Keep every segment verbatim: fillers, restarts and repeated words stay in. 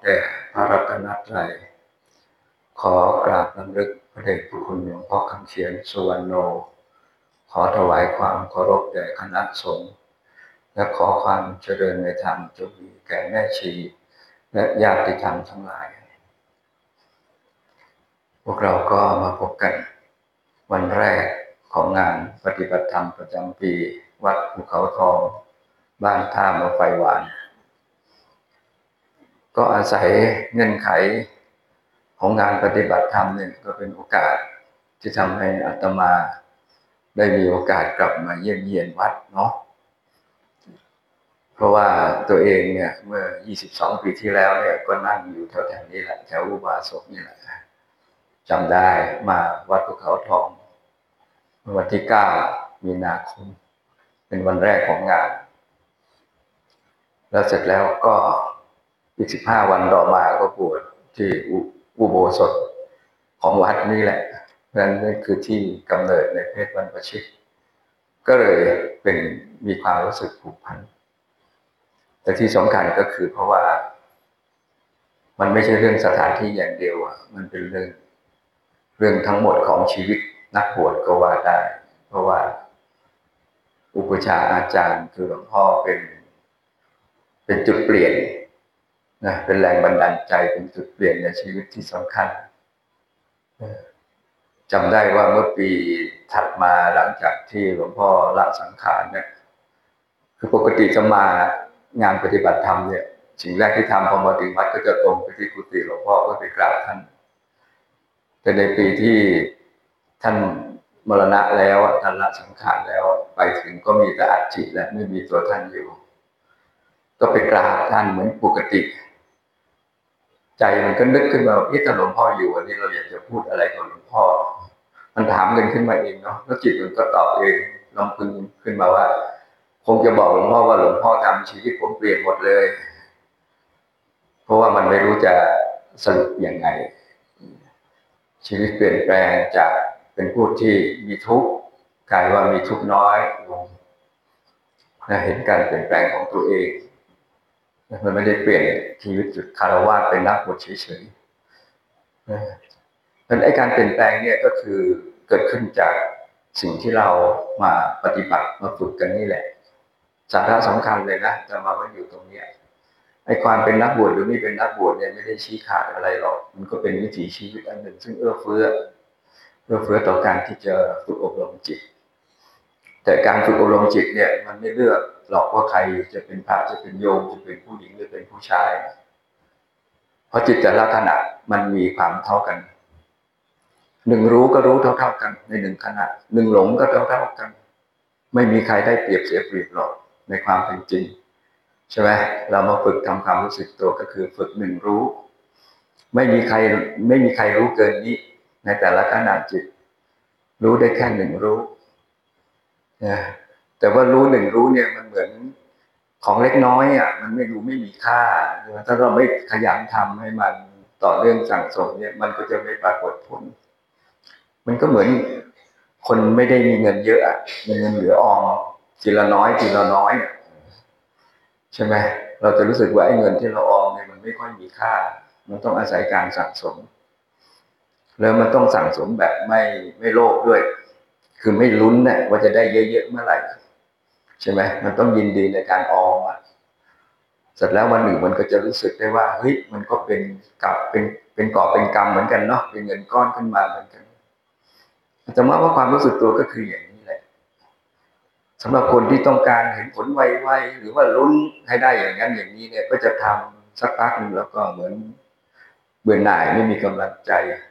แด่พระรัตนตรัยขอกราบรำลึกพระเดชพระคุณหลวงพ่อคำเขียนสุวรรณโนขอถวายความเคารพแด่คณะสงฆ์และขอความเจริญในธรรมจงมีแก่แม่ชีและญาติธรรมทั้งหลายพวกเราก็มาพบกันวันแรกของงานปฏิบัติธรรมประจำปีวัดภูเขาทองบ้านท่ามะไฟหวานก็อาศัยเงื่อนไขของงานปฏิบัติธรรมเนี่ยก็เป็นโอกาสที่ทำให้อาตมาได้มีโอกาสกลับมาเยี่ยมเยียนวัดเนาะเพราะว่าตัวเองเนี่ยเมื่อยี่สิบสองปีที่แล้วเนี่ยก็นั่งอยู่แถวๆนี้แหละแถวอุบาสกนี่แหละจำได้มาวัดภูเขาทองวันที่เก้ามีนาคมเป็นวันแรกของงานแล้วเสร็จแล้วก็อีกสิบห้าวันต่อมาก็บวชที่อุโบสถของวัดนี่แหละนั่นคือที่กำเนิดในเพศบรรพชิตก็เลยเป็นมีความรู้สึกผูกพันแต่ที่สำคัญก็คือเพราะว่ามันไม่ใช่เรื่องสถานที่อย่างเดียวมันเป็นเรื่องเรื่องทั้งหมดของชีวิตนักบวชก็ว่าได้เพราะว่าอุปชาอาจารย์คือหลวงพ่อเป็นเป็นจุดเปลี่ยนนะเป็นแรงบันดาลใจเป็นจุดเปลี่ยนในชีวิตที่สำคัญจำได้ว่าเมื่อปีถัดมาหลังจากที่หลวงพ่อละสังขารเนี่ยคือปกติจะมางานปฏิบัติธรรมเนี่ยสิ่งแรกที่ทำพอมาถึงวัดก็จะตรงไปที่กุฏิหลวงพ่อก็ไปกราบท่านแต่ในปีที่ท่านมรณะแล้วท่านละสังขารแล้วไปถึงก็มีแต่อัฐิและไม่มีตัวท่านอยู่ก็ไปกราบท่านเหมือนปกติใจมันก็นึกขึ้นมาว่าถ้าหลวงพ่ออยู่วันนี้เราอยากจะพูดอะไรกับหลวงพ่อมันถามกันขึ้นมาเองเนาะแล้วจิตมันก็ตอบเองลำพึงขึ้นมาว่าคงจะบอกหลวงพ่อว่าหลวงพ่อทำชีวิตผมเปลี่ยนหมดเลยเพราะว่ามันไม่รู้จะสรุปยังไงชีวิตเปลี่ยนแปลงจากเป็นผู้ที่มีทุกข์กลายว่ามีทุกข์น้อยลงและเห็นการเปลี่ยนแปลงของตัวเองมันไม่ได้เปลี่ยนชีวิตจุดคารวะเป็นนักบวชเฉยๆเพราะไอ้การเปลี่ยนแปลงเนี่ยก็คือเกิดขึ้นจากสิ่งที่เรามาปฏิบัติมาฝึกกันนี่แหละสาระสำคัญเลยนะจะมาว่าอยู่ตรงนี้ไอ้ความเป็นนักบวชหรือไม่เป็นนักบวชเนี่ยไม่ได้ชี้ขาดอะไรหรอกมันก็เป็นวิถีชีวิตอันหนึ่งซึ่งเอื้อเฟื้อเอื้อเฟื้อต่อการที่จะฝึกอบรมจิตแต่การฝึกอบรมจิตเนี่ยมันไม่เลือกหรอกว่าใครจะเป็นพระจะเป็นโยมจะเป็นผู้หญิงหรือเป็นผู้ชายเพราะจิตแต่ละขณะมันมีความเท่ากันหนึ่งรู้ก็รู้เท่าๆกันในหนึ่งขณะหนึ่งหลงก็เท่าๆกันไม่มีใครได้เปรียบเสียเปรียบหรอกในความเป็นจริงใช่ไหมเรามาฝึกทำความรู้สึกตัวก็คือฝึกหนึ่งรู้ไม่มีใครไม่มีใครรู้เกินนี้ในแต่ละขณะจิตรู้ได้แค่หนึ่งรู้นะแต่ว่ารู้หนึ่งรู้เนี่ยมันเหมือนของเล็กน้อยอ่ะมันไม่รู้ไม่มีค่าถ้าเราไม่ขยันทำให้มันต่อเรื่องสั่งสมเนี่ยมันก็จะไม่ปรากฏผลมันก็เหมือนคนไม่ได้มีเงินเยอะอ่ะมีเงินเหลือออมทีละน้อยทีละน้อยใช่ไหมเราจะรู้สึกว่าไอ้เงินที่เราออมเนี่ยมันไม่ค่อยมีค่ามันต้องอาศัยการสั่งสมแล้วมันต้องสั่งสมแบบไม่ไม่โลภด้วยคือไม่ลุ้นเนี่ยว่าจะได้เยอะๆเมื่อไหร่ใช่ไหมมันต้องยินดีในการออมอ่ะเสร็จแล้ววันหนึ่งมันก็จะรู้สึกได้ว่าเฮ้ยมันก็เป็นกับเป็นเป็นกอบเป็นกรรมเหมือนกันเนาะเป็นเงินก้อนขึ้นมาเหมือนกันแต่ว่าความรู้สึกตัวก็คืออย่างนี้แหละสำหรับคนที่ต้องการเห็นผลไวๆหรือว่าลุ้นให้ได้อย่างนั้นอย่างนี้เนี่ยก็จะทำสักพักหนึ่งแล้วก็เหมือนเบื่อหน่ายไม่มีกำลังใจ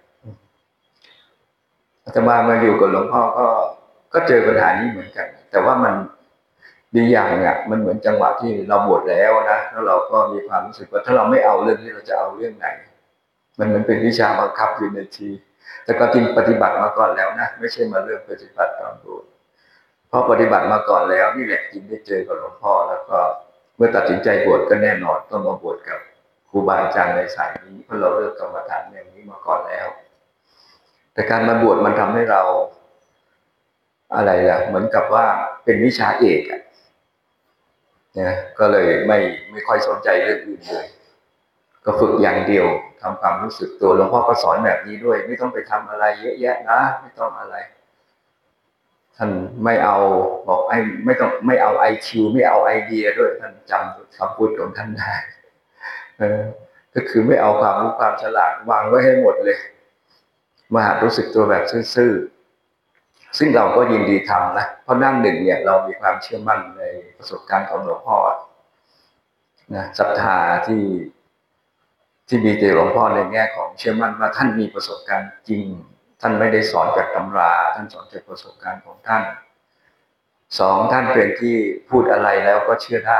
อาตมามาอยู่กับหลวงพ่อก็ก็เจอปัญหานี้เหมือนกันแต่ว่ามันดีอย่างเนี่ยมันเหมือนจังหวะที่เราบวชแล้วนะแล้วเราก็มีความรู้สึกว่าถ้าเราไม่เอาเรื่องนี้เราจะเอาเรื่องไหนมันเหมือนเป็นวิชาบังคับอยู่ในทีแต่ก็จริงปฏิบัติมาก่อนแล้วนะไม่ใช่มาเรื่องปฏิบัติตอนบวชเพราะปฏิบัติมาก่อนแล้วนี่แหละจึงได้เจอกับหลวงพ่อแล้วก็เมื่อตัดสินใจบวชก็แน่นอนต้องมาบวชกับครูบาอาจารย์ในสายนี้เพราะเราเลือกกรรมฐานอย่างนี้มาก่อนแล้วแต่การมาบวชมันทำให้เราอะไรล่ะเหมือนกับว่าเป็นวิชาเอกอ่ะนะก็เลยไม่ไม่ค่อยสนใจเรื่องอื่นเลยก็ฝึกอย่างเดียวทำความรู้สึกตัวหลวงพ่อก็สอนแบบนี้ด้วยไม่ต้องไปทำอะไรเยอะแยะนะไม่ต้องอะไรท่านไม่เอาบอกไอ้ไม่ต้องไม่เอาไอคิวไม่เอาไอเดียด้วยท่านจำคำพูดของท่านได้เออก็คือไม่เอาความรู้ความฉลาดวางไว้ให้หมดเลยมาหัดรู้สึกตัวแบบซื่อๆซึ่งเราก็ยินดีทำนะเพราะนั่งหนึ่งเนี่ยเรามีความเชื่อมั่นในประสบการณ์ของหลวงพ่อนะศรัทธาที่ที่มีต่หลวงพ่อในแง่ของเชื่อมั่นว่าท่านมีประสบการณ์จริงท่านไม่ได้สอนจากตำราท่านสอนจากประสบการณ์ของท่านสองท่านเป็นที่พูดอะไรแล้วก็เชื่อได้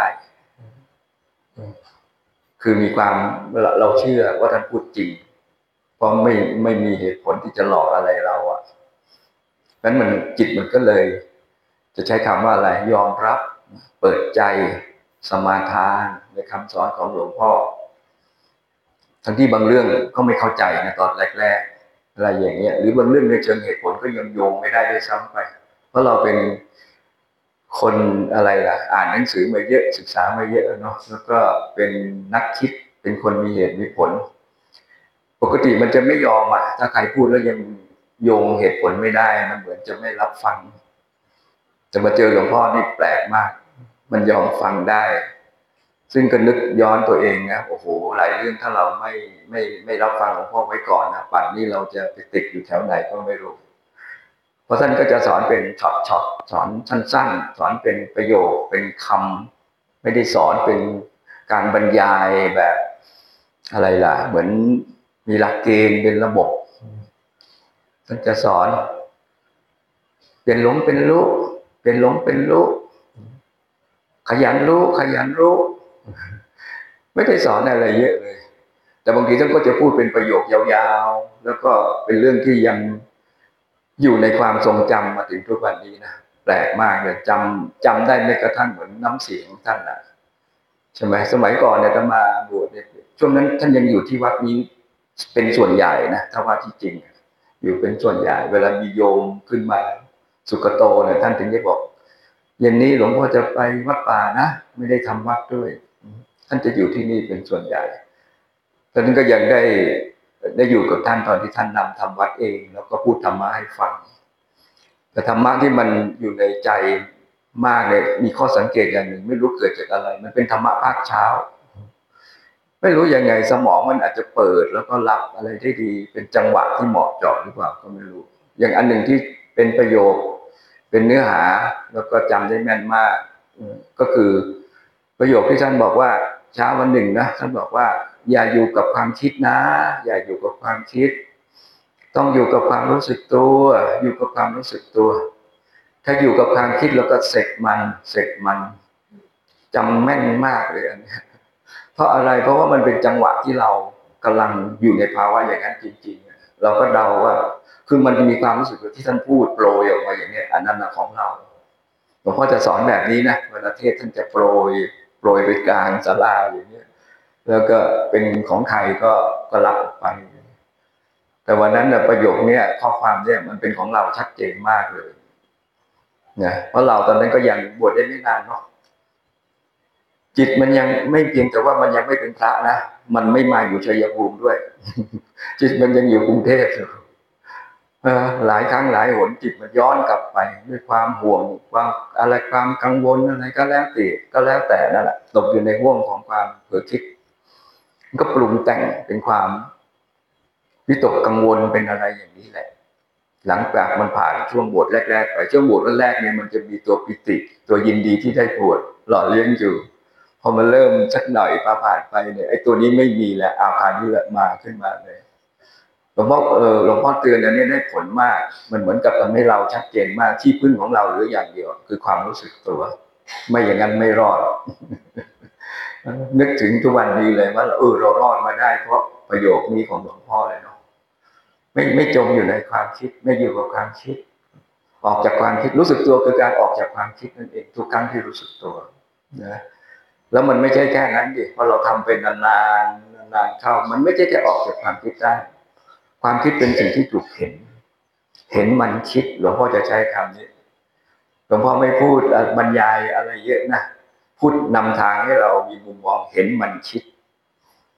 คือมีความเราเชื่อว่าท่านพูดจริงเพราะไม่ไม่มีเหตุผลที่จะหลอกอะไรเราอ่ะนั้นมันจิตมันก็เลยจะใช้คำว่าอะไรยอมรับเปิดใจสมาทานในคำสอนของหลวงพ่อทั้งที่บางเรื่องก็ไม่เข้าใจนะตอนแรกๆอะไรอย่างเงี้ยหรือบางเรื่องในเชิงเหตุผลก็ยังโยงไม่ได้ด้วยซ้ำไปเพราะเราเป็นคนอะไรล่ะอ่านหนังสือมาเยอะศึกษามาเยอะเนาะแล้วก็เป็นนักคิดเป็นคนมีเหตุมีผลปกติมันจะไม่ยอมอ่ะถ้าใครพูดแล้วยังโยงเหตุผลไม่ได้มันเหมือนจะไม่รับฟังจะมาเจอหลวงพ่อนี่แปลกมากมันยอมฟังได้ซึ่งก็นึกย้อนตัวเองนะโอ้โหหลายเรื่องถ้าเราไม่ไม่ไม่รับฟังหลวงพ่อไว้ก่อนนะป่านนี้เราจะไปติดอยู่แถวไหนก็ไม่รู้เพราะท่านก็จะสอนเป็นช็อตช็อตสอนสั้นๆสอนเป็นประโยคเป็นคำไม่ได้สอนเป็นการบรรยายแบบอะไรล่ะเหมือนมีหลักเกณฑ์เป็นระบบท่านจะสอนเป็นหลงเป็นรู้เป็นหลงเป็นรู้ขยันรู้ขยันรู้ไม่ได้สอนอะไรเยอะเลยแต่บางทีท่านก็จะพูดเป็นประโยคยาวๆแล้วก็เป็นเรื่องที่ยังอยู่ในความทรงจำมาถึงทุกวันนี้นะแปลกมากเลยจำจำได้ไม่กระทั่งเหมือนน้ำเสียงท่านนะใช่ไหมสมัยก่อนเนี่ยท่านมาบวชเนี่ยช่วงนั้นท่านยังอยู่ที่วัดนี้เป็นส่วนใหญ่นะถ้าว่าที่จริงอยู่เป็นส่วนใหญ่เวลามีโยมขึ้นมาสุกโตเนี่ยท่านถึงได้บอกเย็นนี้หลวงพ่อจะไปวัดป่านะไม่ได้ทำวัดด้วยท่านจะอยู่ที่นี่เป็นส่วนใหญ่ท่านก็ยังได้ได้อยู่กับท่านตอนที่ท่านนำทำวัดเองแล้วก็พูดธรรมะให้ฟังแต่ธรรมะที่มันอยู่ในใจมากเลยมีข้อสังเกตอย่างหนึ่งไม่รู้เกิดจากอะไรมันเป็นธรรมะภาคเช้าไม่รู้ยังไงสมองมันอาจจะเปิดแล้วก็รับอะไรได้ดีเป็นจังหวะที่เหมาะเจาะหรือเปล่าก็ไม่รู้อย่างอันหนึ่งที่เป็นประโยคเป็นเนื้อหาแล้วก็จำได้แม่นมากก็คือประโยคที่ท่านบอกว่าเช้าวันหนึ่งนะท่านบอกว่าอย่าอยู่กับความคิดนะอย่าอยู่กับความคิดต้องอยู่กับความรู้สึกตัวอยู่กับความรู้สึกตัวถ้าอยู่กับความคิดแล้วก็เสกมันเสกมันจำแม่นมากเลยอันนี้เพราะอะไรเพราะว่ามันเป็นจังหวะที่เรากำลังอยู่ในภาวะอย่างนั้นจริงๆเราก็เดาว่าคือมันมีความรู้สึกที่ท่านพูดโปรยออกมาอย่างนี้อันนั้นของเราหลวงพ่อจะสอนแบบนี้นะเวลาเทศท่านจะโปรยโปรยไปกลางศาลาอย่างนี้แล้วก็เป็นของใครก็ก็รับออกไปแต่วันนั้นเนี่ยประโยคนี้ข้อความเนี่ยมันเป็นของเราชัดเจนมากเลยนะเพราะเราตอนนั้นก็ยังบวชได้ไม่นานเนาะจิตมันยังไม่เพียงแต่ว่ามันยังไม่เป็นพระนะมันไม่มาอยู่ชัยภูมิด้วยจิตมันยังอยู่กรุงเทพอยู่หลายครั้งหลายหนจิตมันย้อนกลับไปด้วยความห่วงความอะไรความกังวลอะไรก็แล้วแต่ก็แล้วแต่นั่นแหละตกอยู่ในห่วงของความเผลอคิดก็ปรุงแต่งเป็นความวิตกกังวลเป็นอะไรอย่างนี้แหละหลังจากมันผ่านช่วงบวชแรกๆไปช่วงบวชแรกๆเนี่ยมันจะมีตัวปิติตัวยินดีที่ได้บวชหล่อเลี้ยงอยู่พอมันเริ่มสักหน่อยพอผ่านไปเนี่ยไอ้ตัวนี้ไม่มีแล้วอาคารที่มาขึ้นมาเลยหลวงพ่อเออหลวงพ่อเตือนอันนี้ได้ผลมากมันเหมือนกับทำให้เราชัดเจนมากที่พึ่งของเราหรืออย่างเดียวคือความรู้สึกตัวไม่อย่างนั้นไม่รอดนึกถึงทุกวันนี้เลยว่าเออเรารอดมาได้เพราะประโยคนี้ของหลวงพ่อเลยเนาะไม่ไม่จมอยู่ในความคิดไม่อยู่กับความคิดออกจากความคิดรู้สึกตัวคือการออกจากความคิดนั่นเองทุกครั้งที่รู้สึกตัวนะแล้วมันไม่ใช่แค่นั้นดิพอเราทำเป็นนานๆนานๆเข้ามันไม่ใช่แค่ออกจากความคิดได้ความคิดเป็นสิ่งที่ถูกเห็นเห็นมันคิดหลวงพ่อจะใช้คำนี้หลวงพ่อไม่พูดบรรยายอะไรเยอะนะพูดนำทางให้เรามีมุมมองเห็นมันคิด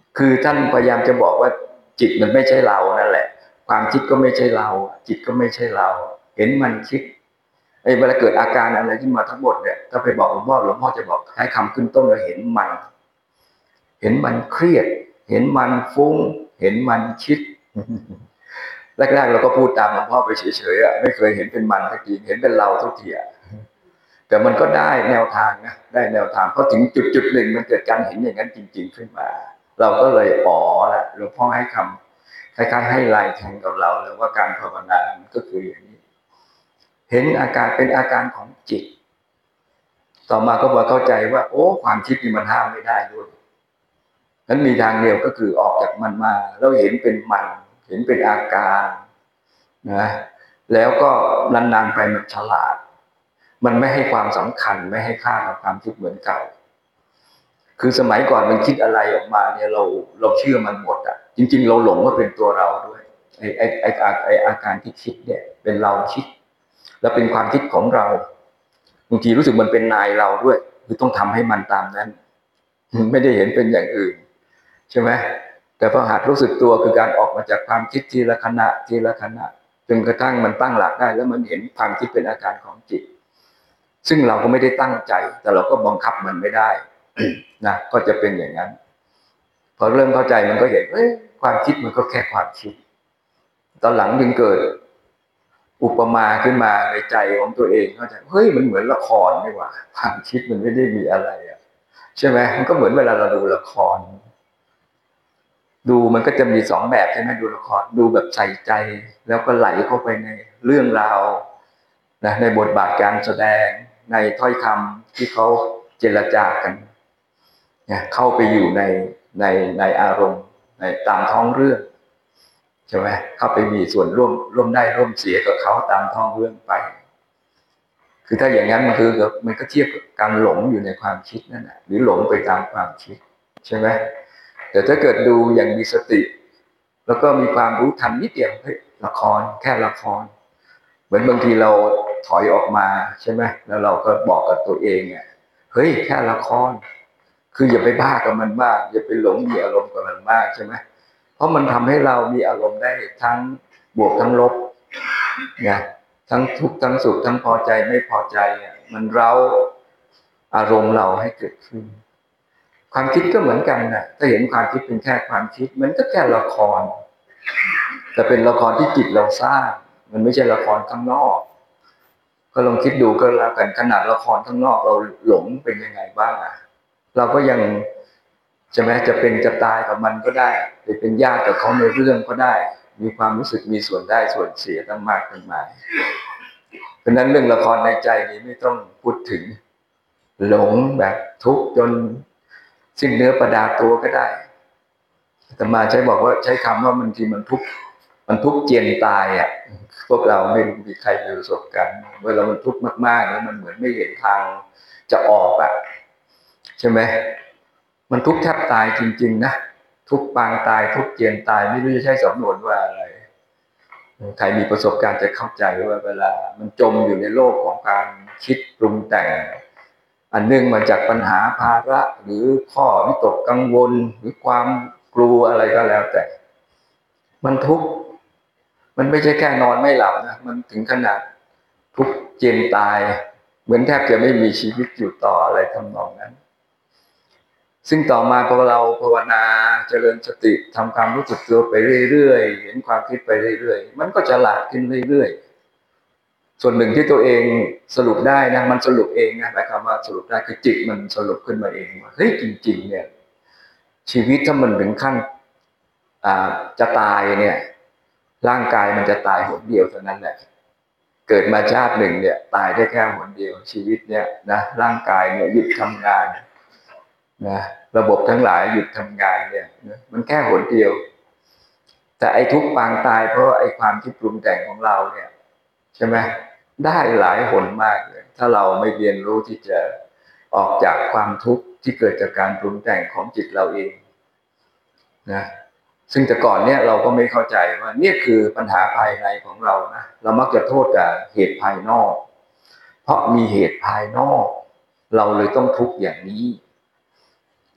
คือท่านพยายามจะบอกว่าจิตมันไม่ใช่เรานั่นแหละความคิดก็ไม่ใช่เราจิตก็ไม่ใช่เราเห็นมันคิดไอ้เวลาเกิดอาการอะไรขึ้นมาทั้งหมดเนี่ยถ้าไปบอกหลวงพ่อหลวงพ่อจะบอกใช้คำขึ้นต้นว่าเห็นมันเห็นมันเครียดเห็นมันฟุ้งเห็นมันคิดแรกๆเราก็พูดตามหลวงพ่อไปเฉยๆอ่ะไม่เคยเห็นเป็นมันสักทีเห็นเป็นเราทุกทีอ่ะแต่มันก็ได้แนวทางนะได้แนวทางเพราะถึงจุดๆหนึ่งมันเกิดการเห็นอย่างนั้นจริงๆขึ้นมาเราก็เลยอ๋อแหละหลวงพ่อให้คำคล้ายๆให้ไลน์แทงกับเราแล้วว่าการภาวนาก็คืออย่างนี้เห็นอาการเป็นอาการของจิตต่อมาก็มาเข้าใจว่าโอ้ความคิดนี่มันห้ามไม่ได้ด้วยนั้นมีทางเดียวก็คือออกจากมันมาแล้วเห็นเป็นมันเห็นเป็นอาการนะแล้วก็นานๆไปมันฉลาดมันไม่ให้ความสำคัญไม่ให้ค่ากับความคิดเหมือนเก่าคือสมัยก่อนมันคิดอะไรออกมาเนี่ยเราเราเชื่อมันหมดอ่ะจริงๆเราหลงว่าเป็นตัวเราด้วยไอ้ไอ้ไอ้ไอ้อาการที่คิดเนี่ยเป็นเราคิดแล้วเป็นความคิดของเราบางทีรู้สึกมันเป็นนายเราด้วยคือต้องทำให้มันตามนั้นไม่ได้เห็นเป็นอย่างอื่นใช่ไหมแต่พอหัดรู้สึกตัวคือการออกมาจากความคิดทีละขณะทีละขณะจนกระทั่งมันตั้งหลักได้แล้วมันเห็นความคิดเป็นอาการของจิตซึ่งเราก็ไม่ได้ตั้งใจแต่เราก็บังคับมันไม่ได้นะก็จะเป็นอย่างนั้นพอเริ่มเข้าใจมันก็เห็นเอ้ยความคิดมันก็แค่ความคิดตอนหลังจึงเกิดอุปมาขึ้นมาในใจของตัวเองเข้าใจเฮ้ยมันเหมือนละครนี่หว่าความคิดมันไม่ได้มีอะไรอ่ะใช่ไหมมันก็เหมือนเวลาเราดูละครดูมันก็จะมีสองแบบใช่ไหมดูละครดูแบบใส่ใจแล้วก็ไหลเข้าไปในเรื่องราวนะในบทบาทการแสดงในถ้อยคำที่เขาเจรจากันเนี่ยเข้าไปอยู่ในในในอารมณ์ในตามท้องเรื่องใช่ไหมเข้าไปมีส่วนร่วมร่วมได้ร่วมเสียกับเขาตามท้องเรื่องไปคือถ้าอย่างนั้นมันคือมันก็เทียบกับการหลงอยู่ในความคิดนั่นแหละหรือหลงไปตามความคิดใช่ไหมแต่ถ้าเกิดดูอย่างมีสติแล้วก็มีความรู้ทันนิดเดียวเฮ้ยละครแค่ละครเหมือนบางทีเราถอยออกมาใช่ไหมแล้วเราก็บอกกับตัวเองอ่ะเฮ้ยแค่ละครคืออย่าไปบ้ากับมันมากอย่าไปหลงมีอารมณ์กับมันมากใช่ไหมเพราะมันทำให้เรามีอารมณ์ได้ทั้งบวกทั้งลบไงทั้งทุกข์ทั้งสุขทั้งพอใจไม่พอใจเนี่ยมันเร้าอารมณ์เราให้เกิดขึ้นความคิดก็เหมือนกันนะถ้าเห็นความคิดเป็นแค่ความคิดมันก็แค่ละครแต่เป็นละครที่จิตเราสร้างมันไม่ใช่ละครข้างนอกก็ลองคิดดูก็แล้วกันขนาดละครข้างนอกเราหลงเป็นยังไงบ้างอะเราก็ยังจะแม้จะเป็นจะตายกับมันก็ได้หรือเป็นญาติกับเขาในเรื่องก็ได้มีความรู้สึกมีส่วนได้ส่วนเสียตั้งมากตั้งหลายเพราะนั้นเรื่องละครในใจนี้ไม่ต้องพูดถึงหลงแบบทุกข์จนสิ้นเนื้อประดาตัวก็ได้แต่มาใช้บอกว่าใช้คำว่ามันทีมันทุกข์มันทุกข์เจียนตายอ่ะพวกเราไม่รู้มีใครมีประสบการณ์เวลามันทุกข์มากๆแล้วมันเหมือนไม่เห็นทางจะออกอ่ะใช่ไหมมันทุกข์แทบตายจริงๆนะทุกข์ปางตายทุกข์เจียนตายไม่รู้จะใช้สำนวนว่าอะไรใครมีประสบการณ์จะเข้าใจว่าเวลามันจมอยู่ในโลกของการคิดปรุงแต่งอันเนื่องมาจากปัญหาภาระหรือข้อวิตกกังวลหรือความกลัวอะไรก็แล้วแต่มันทุกข์มันไม่ใช่แค่นอนไม่หลับนะมันถึงขนาดทุกข์เจียนตายเหมือนแทบจะไม่มีชีวิตอยู่ต่ออะไรทำนองนั้นซึ่งต่อมาพอเราภาวนาเจริญสติทำความรู้สึกตัวไปเรื่อยๆเห็นความคิดไปเรื่อยๆมันก็จะหลาดขึ้นเรื่อยๆส่วนหนึ่งที่ตัวเองสรุปได้นะมันสรุปเองนะหมายความว่าสรุปได้คือจิตมันสรุปขึ้นมาเองว่าเฮ้ยจริงๆเนี่ยชีวิตถ้ามันถึงขั้นจะตายเนี่ยร่างกายมันจะตายหนเดียวเท่านั้นแหละเกิดมาชาติหนึ่งเนี่ยตายได้แค่หนเดียวชีวิตเนี่ยนะร่างกายเนี่ยหยุดทำงานนะระบบทั้งหลายหยุดทำงานเนี่ยมันแค่หนเดียวแต่ไอ้ทุกปางตายเพราะไอ้ความคิดปรุงแต่งของเราเนี่ยใช่ไหมได้หลายหนมากเลยถ้าเราไม่เรียนรู้ที่จะออกจากความทุกข์ที่เกิดจากการปรุงแต่งของจิตเราเองนะซึ่งแต่ก่อนเนี่ยเราก็ไม่เข้าใจว่านี่คือปัญหาภายในของเรานะเรามักจะโทษกับเหตุภายนอกเพราะมีเหตุภายนอกเราเลยต้องทุกข์อย่างนี้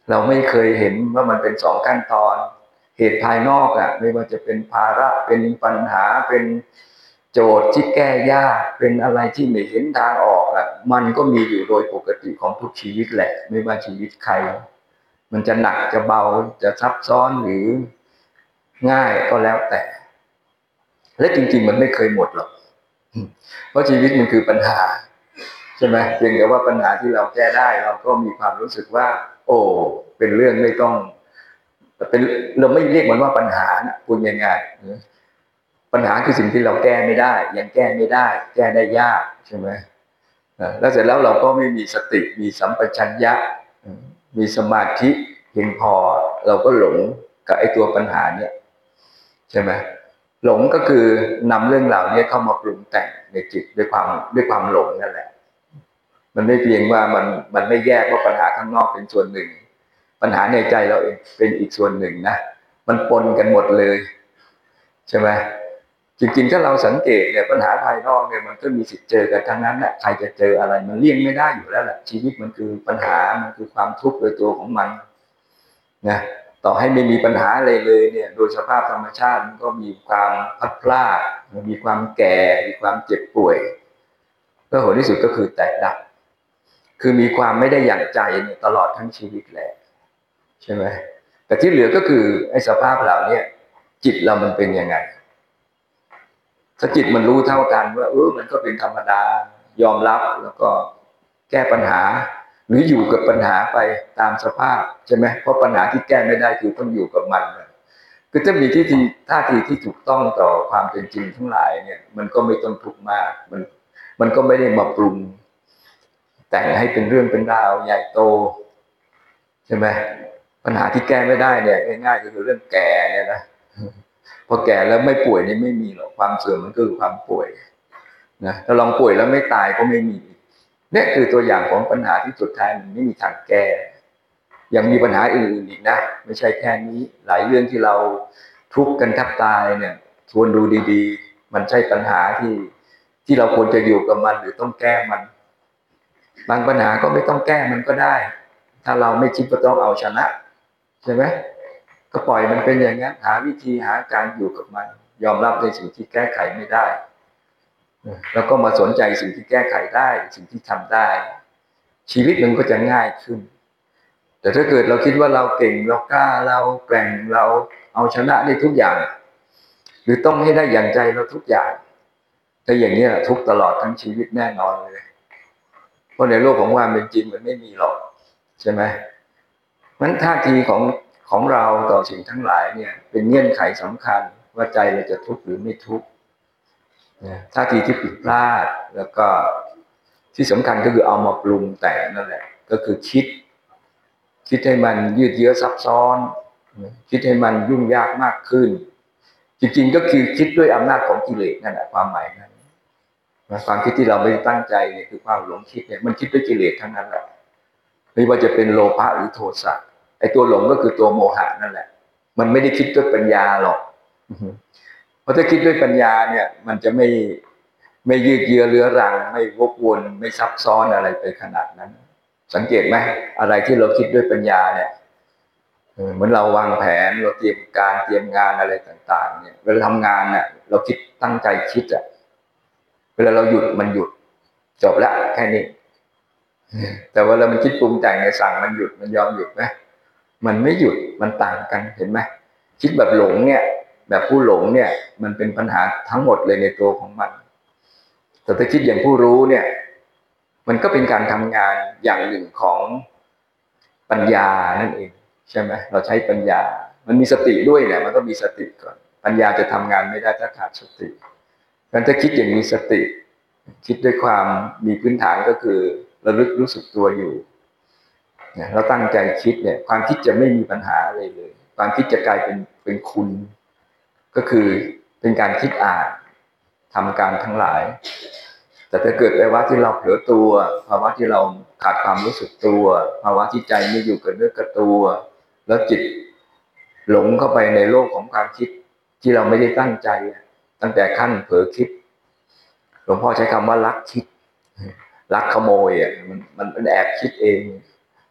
เราไม่เคยเห็นว่ามันเป็นสองขั้นตอนเหตุภายนอกอ่ะไม่ว่าจะเป็นภาระเป็นปัญหาเป็นโจทย์ที่แก้ยากเป็นอะไรที่ไม่เห็นทางออกอ่ะมันก็มีอยู่โดยปกติของทุกชีวิตแหละไม่ว่าชีวิตใครมันจะหนักจะเบาจะซับซ้อนหรือง่ายก็แล้วแต่และจริงๆมันไม่เคยหมดหรอกเพราะชีวิตมันคือปัญหาใช่ไหมเพียงแต่ว่าปัญหาที่เราแก้ได้เราก็มีความรู้สึกว่าโอ้เป็นเรื่องไม่ต้องเป็นเราไม่เรียกมันว่าปัญหานะพูดง่ายๆปัญหาคือสิ่งที่เราแก้ไม่ได้ยังแก้ไม่ได้แก้ได้ยากใช่ไหมแล้วเสร็จแล้วเราก็ไม่มีสติมีสัมปชัญญะมีสมาธิเพียงพอเราก็หลงกับไอ้ตัวปัญหาเนี่ยใช่ไหมหลงก็คือนำเรื่องราวนี้เข้ามาปรุงแต่งในจิตด้วยความด้วยความหลงนั่นแหละมันไม่เพียงว่ามันมันไม่แยกว่าปัญหาข้างนอกเป็นส่วนหนึ่งปัญหาในใจเราเองเป็นอีกส่วนหนึ่งนะมันปนกันหมดเลยใช่ไหมจริงๆถ้าเราสังเกตเนี่ยปัญหาภายนอกเนี่ยมันก็มีสิทธิ์เจอกันทั้งนั้นแหละใครจะเจออะไรมันเลี่ยงไม่ได้อยู่แล้วแหละชีวิตมันคือปัญหามันคือความทุกข์โดยตัวของมันนะต่อให้ไม่มีปัญหาอะไรเลยเนี่ยโดยสภาพธรรมชาติมันก็มีความพลัดพรากมีความแก่มีความเจ็บป่วยแล้วผลที่สุดก็คือแตกดับคือมีความไม่ได้อย่างใจเนี่ยตลอดทั้งชีวิตแหละใช่ไหมแต่ที่เหลือก็คือไอ้สภาพเหล่านี้จิตเรามันเป็นยังไงถ้าจิตมันรู้เท่ากันว่าเออมันก็เป็นธรรมดายอมรับแล้วก็แก้ปัญหาหรืออยู่กับปัญหาไปตามสภาพใช่ไหมเพราะปัญหาที่แก้ไม่ได้คือต้องอยู่กับมันคือถ้ามีที่ทีท่าทีที่ถูกต้องต่อความเป็นจริงทั้งหลายเนี่ยมันก็ไม่ต้องทุกข์มากมันมันก็ไม่ได้มาปรุงแต่งให้เป็นเรื่องเป็นราวใหญ่โตใช่ไหมปัญหาที่แก้ไม่ได้เนี่ยง่ายๆก็คือเรื่องแก่เนี่ยนะพอแก่แล้วไม่ป่วยนี่ไม่มีหรอกความเสื่อมมันคือความป่วยนะถ้าลองป่วยแล้วไม่ตายก็ไม่มีเนี่ยคือตัวอย่างของปัญหาที่สุดท้ายมันไม่มีทางแก้ยังมีปัญหาอื่นๆอีกนะไม่ใช่แค่นี้หลายเรื่องที่เราทุกข์กันแทบตายเนี่ยทวนดูดีๆมันใช่ปัญหาที่ที่เราควรจะอยู่กับมันหรือต้องแก้มันบางปัญหาก็ไม่ต้องแก้มันก็ได้ถ้าเราไม่คิดว่าต้องเอาชนะใช่ไหมก็ปล่อยมันเป็นอย่างนั้นหาวิธีหาการอยู่กับมันยอมรับในสิ่งที่แก้ไขไม่ได้แล้วก็มาสนใจสิ่งที่แก้ไขได้สิ่งที่ทำได้ชีวิตมันก็จะง่ายขึ้นแต่ถ้าเกิดเราคิดว่าเราเก่งเรากล้าเราแกร่งเราเอาชนะได้ทุกอย่างหรือต้องให้ได้อย่างใจเราทุกอย่างถ้าอย่างนี้ทุกตลอดทั้งชีวิตแน่นอนเลยเพราะในโลกของความเป็นจริงมันไม่มีหรอกใช่ไหมนั้นท่าทีของของเราต่อสิ่งทั้งหลายเนี่ยเป็นเงื่อนไขสำคัญว่าใจเราจะทุกข์หรือไม่ทุกข์ท่าทีที่ผิดพลาดแล้วก็ที่สำคัญก็คือเอามาปรุงแต่งนั่นแหละก็คือคิดคิดให้มันยืดเยื้อซับซ้อนคิดให้มันยุ่งยากมากขึ้นจริงๆก็คือคิดด้วยอำนาจของกิเลสนั่นแหละความหมายนั้นความคิดที่เราไม่ตั้งใจเนี่ยคือความหลงคิดเนี่ยมันคิดด้วยกิเลสทั้งนั้นแหละไม่ว่าจะเป็นโลภะหรือโทสะไอ้ตัวหลงก็คือตัวโมหะนั่นแหละมันไม่ได้คิดด้วยปัญญาหรอกเพราะถ้าคิดด้วยปัญญาเนี่ยมันจะไม่ไม่ยืดเยื้อเรื้อรังไม่วกวนไม่ซับซ้อนอะไรไปขนาดนั้นสังเกตไหมอะไรที่เราคิดด้วยปัญญาเนี่ยเหมือนเราวางแผนเราเตรียมการเตรียมงานอะไรต่างๆเนี่ยเวลาทำงานเนี่ยเราคิดตั้งใจคิดอะเวลาเราหยุดมันหยุดจบละแค่นี้แต่เวลามันคิดปรุงแต่งในสั่งมันหยุดมันยอมหยุดไหมมันไม่หยุดมันต่างกันเห็นไหมคิดแบบหลงเนี่ยแบบผู้หลงเนี่ยมันเป็นปัญหาทั้งหมดเลยในตัวของมันแต่ถ้าคิดอย่างผู้รู้เนี่ยมันก็เป็นการทำงานอย่างหนึ่งของปัญญานั่นเองใช่ไหมเราใช้ปัญญามันมีสติด้วยเนี่ยมันก็มีสติก่อนปัญญาจะทำงานไม่ได้ถ้าขาดสติงั้นถ้าคิดอย่างมีสติคิดด้วยความมีพื้นฐานก็คือระลึกรู้สึกตัวอยู่เนี่ยเราตั้งใจคิดเนี่ยความคิดจะไม่มีปัญหาอะไรเลยความคิดจะกลายเป็นเป็นคุณก็คือเป็นการคิดอ่านทำการทั้งหลายแต่ถ้าเกิดภาวะที่เราเผลอตัวภาวะที่เราขาดความรู้สึกตัวภาวะที่ใจไม่อยู่กับเนื้อกับตัวแล้วจิตหลงเข้าไปในโลกของความคิดที่เราไม่ได้ตั้งใจตั้งแต่ขั้นเผลอคิดหลวงพ่อใช้คำว่าลักคิดลักขโมยอ่ะมันมันแอบคิดเอง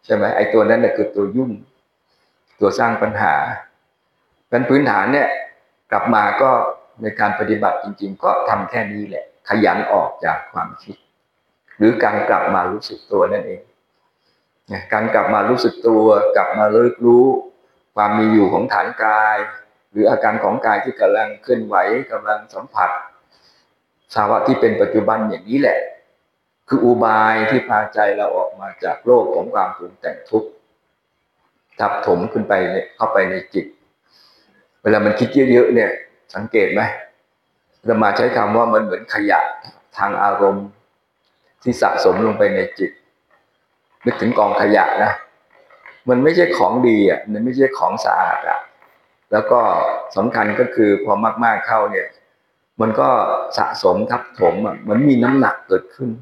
ใช่ไหมไอ้ตัวนั้นเนี่ยคือตัวยุ่งตัวสร้างปัญหาเป็นพื้นฐานเนี่ยกลับมาก็ในการปฏิบัติจริงๆก็ทำแค่นี้แหละขยันออกจากความคิดหรือการกลับมารู้สึกตัวนั่นเองการกลับมารู้สึกตัวกลับมารู้รู้ความมีอยู่ของฐานกายหรืออาการของกายที่กำลังเคลื่อนไหวกำลังสัมผัสภาวะที่เป็นปัจจุบันอย่างนี้แหละคืออุบายที่พาใจเราออกมาจากโลกของความปรุงแต่งทุกข์ทับถมขึ้นไปเข้าไปในจิตเวลามันคิดเยอะๆเนี่ยสังเกตไหมจะมาใช้คำว่ามันเหมือนขยะทางอารมณ์ที่สะสมลงไปในจิตนึกถึงกองขยะนะมันไม่ใช่ของดีอ่ะมันไม่ใช่ของสะอาดอ่ะแล้วก็สำคัญก็คือพอมากๆเข้าเนี่ยมันก็สะสมทับถมอ่ะมันมีน้ำหนักเกิดขึ้น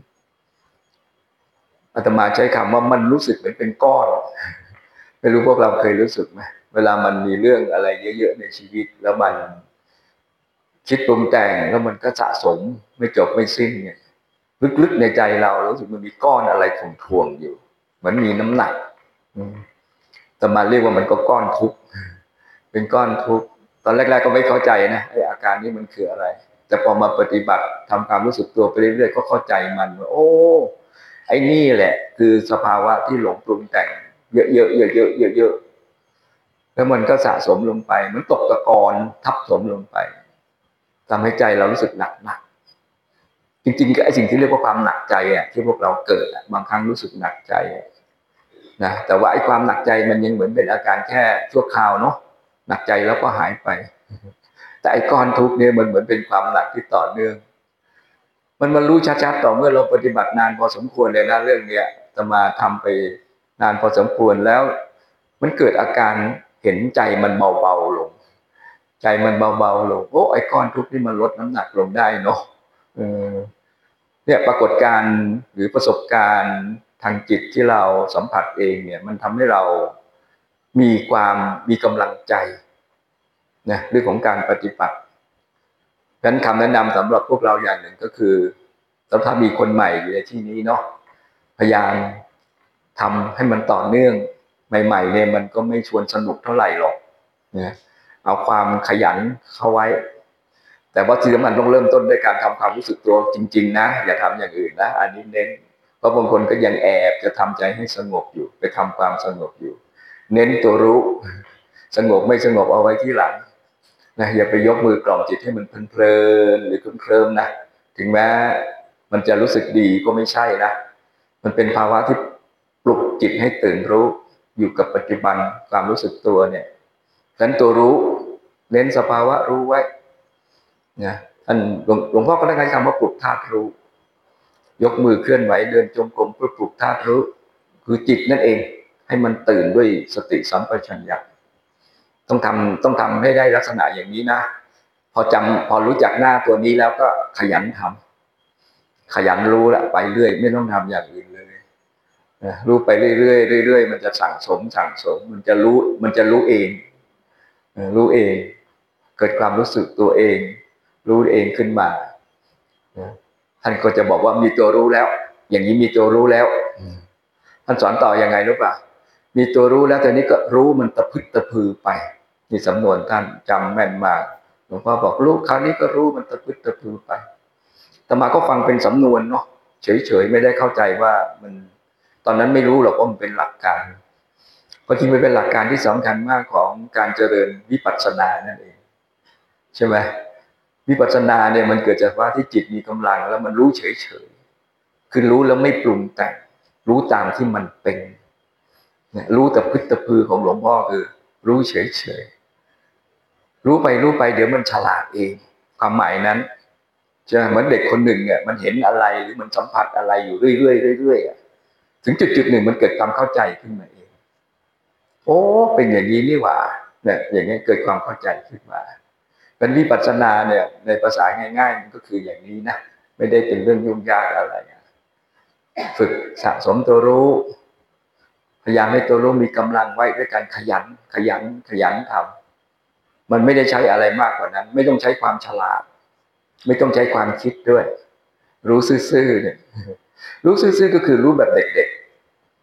อาตมาใช้คำว่ามันรู้สึกเหมือนเป็นก้อนไม่รู้พวกเราเคยรู้สึกไหมเวลามันมีเรื่องอะไรเยอะๆในชีวิตแล้วมันคิดปรุงแต่งแล้วมันก็สะสมไม่จบไม่สิ้นเนี่ยลึกๆในใจเรารู้สึกมันมีก้อนอะไรถ่วงๆอยู่เหมือนมีน้ำหนักแต่มาเรียกว่ามันก็ก้อนทุกข์เป็นก้อนทุกข์ตอนแรกๆก็ไม่เข้าใจนะไอ้อาการนี้มันคืออะไรแต่พอมาปฏิบัติทำความรู้สึกตัวไปเรื่อยๆก็เข้าใจมันว่าโอ้ไอ้นี่แหละคือสภาวะที่หลงปรุงแต่งเยอะๆเยอะๆเยอะๆแล้วมันก็สะสมลงไปเหมือนตกตะกอนทับถมลงไปทำให้ใจเรารู้สึกหนักหนักจริงๆก็ไอ้สิ่งที่เรียกว่าความหนักใจอ่ะที่พวกเราเกิดบางครั้งรู้สึกหนักใจนะแต่ว่าไอ้ความหนักใจมันยังเหมือนเป็นอาการแค่ชั่วคราวเนาะหนักใจแล้วก็หายไปแต่ไอ้ก้อนทุกข์เนี่ยมันเหมือนเป็นความหนักที่ต่อเนื่องมันมารู้ชัดๆต่อเมื่อเราปฏิบัตินานพอสมควรเลยนะเรื่องเนี้ยจะมาทำไปนานพอสมควรแล้วมันเกิดอาการเห็นใจมันเบาๆลงใจมันเบาๆลงโอ้ไอ้ก้อนทุกข์นี่มันลดน้ำหนักลงได้เนาะเนี่ยปรากฏการณ์หรือประสบการณ์ทางจิตที่เราสัมผัสเองเนี่ยมันทำให้เรามีความมีกำลังใจนะเรื่องของการปฏิบัติดังนั้นคำแนะนำสำหรับพวกเราอย่างหนึ่งก็คือถ้ามีคนใหม่อยู่ในที่นี้เนาะพยายามทำให้มันต่อเนื่องใหม่ๆเนี่ยมันก็ไม่ชวนสนุกเท่าไหร่หรอกนะเอาความขยันเข้าไว้แต่ว่าที่สำคัญต้องเริ่มต้นด้วยการทำความรู้สึกตัวจริงๆนะอย่าทำอย่างอื่นนะอันนี้เน้นเพราะบางคนก็ยังแอบจะทำใจให้สงบอยู่ไปทำความสงบอยู่เน้นตัวรู้สงบไม่สงบเอาไว้ที่หลังนะอย่าไปยกมือกล่อมจิตให้มันเพลินๆหรือเคลิ้มๆนะถึงแม้มันจะรู้สึกดีก็ไม่ใช่นะมันเป็นภาวะที่ปลุกจิตให้ตื่นรู้อยู่กับปัจจุบันความรู้สึกตัวเนี่ยฉะนั้นตัวรู้เน้นสภาวะรู้ไว้นะท่านหลวงพ่อก็ได้ใช้คำว่าปลุกธาตุรู้ยกมือเคลื่อนไหวเดินจงกรมเพื่อปลุกธาตุรู้คือจิตนั่นเองให้มันตื่นด้วยสติสัมปชัญญะต้องทำต้องทำให้ได้ลักษณะอย่างนี้นะพอจำพอรู้จักหน้าตัวนี้แล้วก็ขยันทำขยันรู้ละไปเรื่อยไม่ต้องทำอย่างอื่นเลยนะรู้ไปเรื่อยๆเรื่อยๆมันจะสั่งสมสั่งสมมันจะรู้มันจะรู้เองรู้เองเกิดความรู้สึกตัวเองรู้เองขึ้นมาท่านก็จะบอกว่ามีตัวรู้แล้วอย่างนี้มีตัวรู้แล้วท่านสอนต่อยังไงรู้ป่ะมีตัวรู้แล้วแต่นี้ก็รู้มันตะพึดตะพือไปนี่สำนวนท่านจำแม่นมากหลวงพ่อบอกรู้คราวนี้ก็รู้มันตะพึดตะพือไปแต่มาก็ฟังเป็นสำนวนเนาะเฉยๆไม่ได้เข้าใจว่ามันตอนนั้นไม่รู้หรอกว่ามันเป็นหลักการก็จริงมันเป็นหลักการที่สำคัญมากของการเจริญวิปัสสนานั่นเองใช่ไหมวิปัสสนาเนี่ยมันเกิดจากว่าที่จิตมีกำลังแล้วมันรู้เฉยๆคือรู้แล้วไม่ปรุงแต่งรู้ตามที่มันเป็นเนี่ยรู้แต่พึตะพือของหลวงพ่อคือรู้เฉยๆรู้ไปรู้ไปเดี๋ยวมันฉลาดเองความหมายนั้นจะเหมือนเด็กคนหนึ่งเนี่ยมันเห็นอะไรหรือมันสัมผัสอะไรอยู่เรื่อยๆเรื่อยๆถึงจุดๆหนึ่งมันเกิดความเข้าใจขึ้นมาเองโอ้เป็นอย่างนี้นี่หว่าเนี่ยอย่างนี้เกิดความเข้าใจขึ้นมาเป็นวิปัสสนาเนี่ยในภาษาง่ายๆมันก็คืออย่างนี้นะไม่ได้เป็นเรื่องยุ่งยากอะไรฝึกสะสมตัวรู้พยายามให้ตัวรู้มีกำลังไว้ด้วยการขยันขยันขยันทำมันไม่ได้ใช้อะไรมากกว่านั้นไม่ต้องใช้ความฉลาดไม่ต้องใช้ความคิดด้วยรู้ซื่อๆเนี่ยรู้ซื่อๆก็คือรู้แบบเด็ก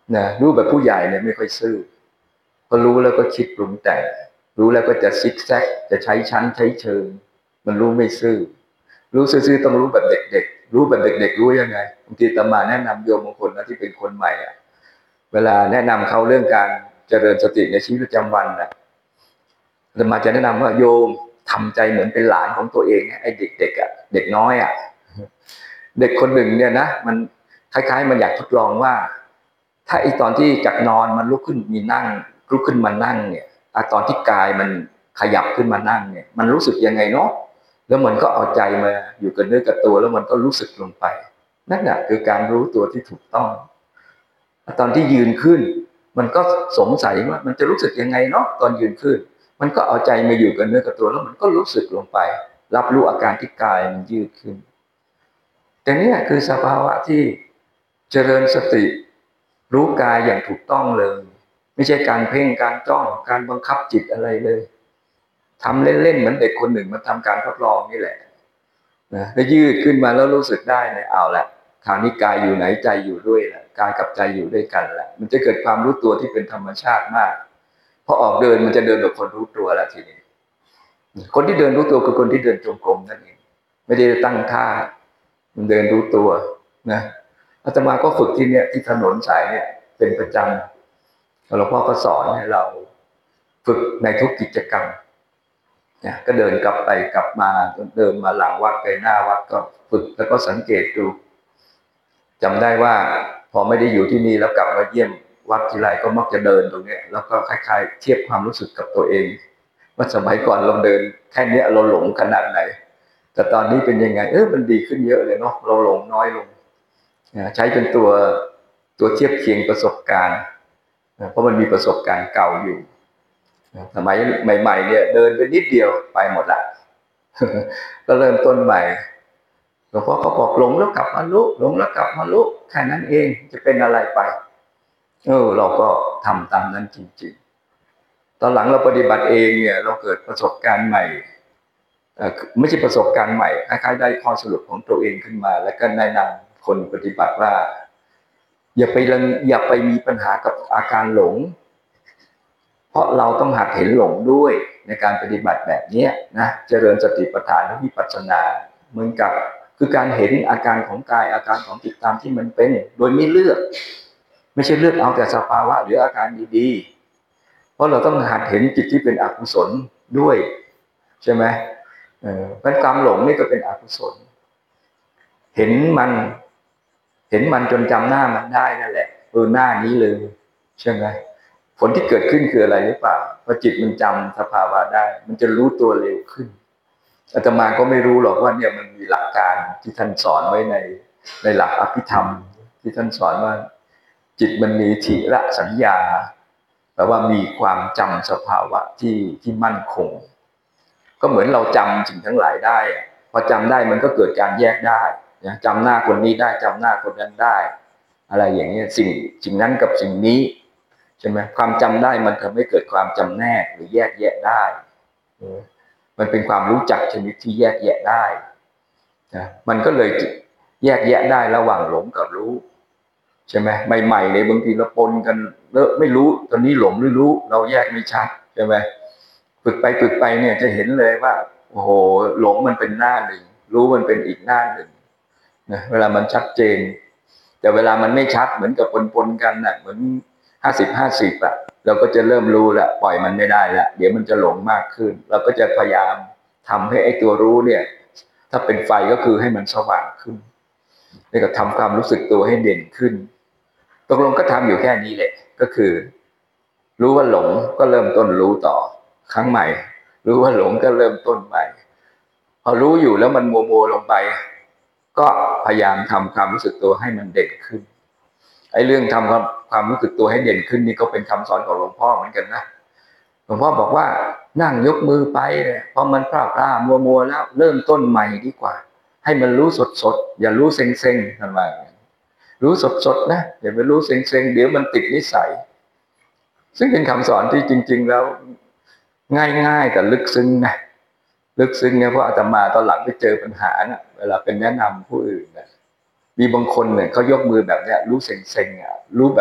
นะรู้แบบผู้ใหญ่เนี่ยไม่ค่อยซื่อพอรู้แล้วก็คิดปรุงแต่งรู้แล้วก็จะซิกแซกจะใช้ชั้นใช้เชิงมันรู้ไม่ซื่อรู้ซื่อๆต้องรู้แบบเด็กๆรู้แบบเด็กๆรู้ยังไงบางทีอาตมาแนะนำโยมบางคนนะที่เป็นคนใหม่อ่ะเวลาแนะนำเขาเรื่องการเจริญสติในชีวิตประจำวันอ่ะอาตมาจะแนะนำว่าโยมทำใจเหมือนเป็นหลานของตัวเองไอ้เด็กๆอ่ะเด็กน้อยอ่ะเด็กคนหนึ่งเนี่ยนะมันคล้ายๆมันอยากทดลองว่าถ้าไอ้ตอนที่จากนอนมันลุกขึ้นมีนั่งลุกขึ้นมานั่งเนี่ยตอนที่กายมันขยับขึ้นมานั่งเนี่ยมันรู้สึกยังไงเนาะแล้วมันก็เอาใจมาอยู่กับเนื้อกับตัวแล้วมันก็รู้สึกลงไปนั่นแหละคือการรู้ตัวที่ถูกต้องตอนที่ยืนขึ้นมันก็สงสัยว่ามันจะรู้สึกยังไงเนาะตอนยืนขึ้นมันก็เอาใจมาอยู่กับเนื้อกับตัวแล้วมันก็รู้สึกลงไปรับรู้อาการที่กายมันยืดขึ้นแต่นี่คือสภาวะที่เจริญสติรู้กายอย่างถูกต้องเลยไม่ใช่การเพ่งการจ้องการบังคับจิตอะไรเลยทำเล่นๆเหมือนเด็กคนหนึ่งมันทำการทดลองนี่แหละนะแล้วยืดขึ้นมาแล้วรู้สึกได้เนี่ยเอาละคราวนี้กายอยู่ไหนใจอยู่ด้วยแหละกายกับใจอยู่ด้วยกันแหละมันจะเกิดความรู้ตัวที่เป็นธรรมชาติมากพอออกเดินมันจะเดินแบบคนรู้ตัวแล้วทีนี้คนที่เดินรู้ตัวคือคนที่เดินจงกรมนั่นเองไม่ได้ตั้งท่ามันเดินรู้ตัวนะอาตมาก็ฝึกที่เนี่ยที่ถนนสายเนี่ยเป็นประจำหลวงพ่อก็สอนให้เราฝึกในทุกกิจกรรมเนี่ยก็เดินกลับไปกลับมาเดินมาหลังวัดไปหน้าวัดก็ฝึกแล้วก็สังเกตดูจำได้ว่าพอไม่ได้อยู่ที่นี่แล้วกลับมาเยี่ยมวัดทีไรก็มักจะเดินตรงนี้แล้วก็คล้ายๆเทียบความรู้สึกกับตัวเองว่าสมัยก่อนเราเดินแค่นี้เราหลงขนาดไหนแต่ตอนนี้เป็นยังไงเออมันดีขึ้นเยอะเลยเนาะเราหลงน้อยลงใช้เป็นตัวตัวเทียบเคียงประสบการณ์เพราะมันมีประสบการณ์เก่าอยู่สมัยใหม่ๆเนี่ยเดินไปนิดเดียวไปหมดละก็เริ่มต้นใหม่หลวงพ่อก็บอกหลงแล้วกลับมารู้หลงแล้วกลับมารู้แค่นั้นเองจะเป็นอะไรไปเออเราก็ทำตามนั้นจริงๆตอนหลังเราปฏิบัติเองเนี่ยเราเกิดประสบการณ์ใหม่ไม่ใช่ประสบการณ์ใหม่คล้ายๆได้ข้อสรุปของตัวเองขึ้นมาแล้วก็แนะนำคนปฏิบัติว่าอย่าไปอย่าไปมีปัญหากับอาการหลงเพราะเราต้องหัดเห็นหลงด้วยในการปฏิบัติแบบนี้นะเจริญสติปัฏฐานและวิปัสสนาเหมือนกับคือการเห็นอาการของกายอาการของจิตตามที่มันเป็นโดยไม่เลือกไม่ใช่เลือกเอาแต่สภาวะหรืออาการดีๆเพราะเราต้องหัดเห็นจิตที่เป็นอกุศลด้วยใช่ไหมเออเพราะความหลงนี่ก็เป็นอกุศลเห็นมันเห็นมันจนจำหน้ามันได้นั่นแหละเออหน้านี้เลยใช่ไหมผลที่เกิดขึ้นคืออะไรหรือเปล่าพอจิตมันจำสภาวะได้มันจะรู้ตัวเร็วขึ้นอาตมาก็ไม่รู้หรอกว่าเนี่ยมันมีหลักการที่ท่านสอนไว้ในในหลักอภิธรรมที่ท่านสอนว่าจิตมันมีถิระสัญญาแปลว่ามีความจำสภาวะที่ที่มั่นคงก็เหมือนเราจำสิ่งทั้งหลายได้พอจำได้มันก็เกิดการแยกได้จำหน้าคนนี้ได้จำหน้าคนนั้นได้อะไรอย่างนี้สิ่งสิ่งนั้นกับสิ่งนี้ใช่ไหมความจำได้มันทำให้เกิดความจำแนกหรือแยกแยะได้มันเป็นความรู้จักชนิดที่แยกแยะได้นะมันก็เลยแยกแยะได้ระหว่างหลงกับรู้ใช่ไหมใหม่ๆเลยบางทีเราปนกันเลอะไม่รู้ตอนนี้หลงหรือรู้เราแยกไม่ชัดใช่ไหมฝึกไปฝึกไปเนี่ยจะเห็นเลยว่าโอ้โหหลงมันเป็นหน้าหนึ่งรู้มันเป็นอีกหน้าหนึ่งนะเวลามันชัดเจนแต่เวลามันไม่ชัดเหมือนกับปนๆกันน่ะเหมือนห้าสิบห้าสิบอะเราก็จะเริ่มรู้ละปล่อยมันไม่ได้ละเดี๋ยวมันจะหลงมากขึ้นเราก็จะพยายามทำให้ไอ้ตัวรู้เนี่ยถ้าเป็นไฟก็คือให้มันสว่างขึ้นแล้วก็ทำความรู้สึกตัวให้เด่นขึ้นตกลงก็ทำอยู่แค่นี้แหละก็คือรู้ว่าหลงก็เริ่มต้นรู้ต่อครั้งใหม่รู้ว่าหลงก็เริ่มต้นใหม่พอรู้อยู่แล้วมันมัวมัวลงไปก็พยายามทำความรู้สึกตัวให้มันเด่นขึ้นไอ้เรื่องทำความความรู้สึกตัวให้เด่นขึ้นนี่ก็เป็นคำสอนของหลวงพ่อเหมือนกันนะหลวงพ่อบอกว่านั่งยกมือไปเนี่ยพอมันพลาดพลาดมัวมัวแล้วเริ่มต้นใหม่ดีกว่าให้มันรู้สดสดอย่ารู้เซ็งเซ็งทำไมรู้สดสดนะอย่าไปรู้เซ็งเซ็งเดี๋ยวมันติดนิสัยซึ่งเป็นคำสอนที่จริงๆแล้วง่ายๆแต่ลึกซึ้งนะลึกซึ้งเนี่ยเพราะอาตมาตอนหลังไปเจอปัญหาน่ะเวลาเป็นแนะนำผู้อื่นนะมีบางคนเนี่ยเขายกมือแบบเนี้ยรู้เซ็งๆอ่ะรู้แบบ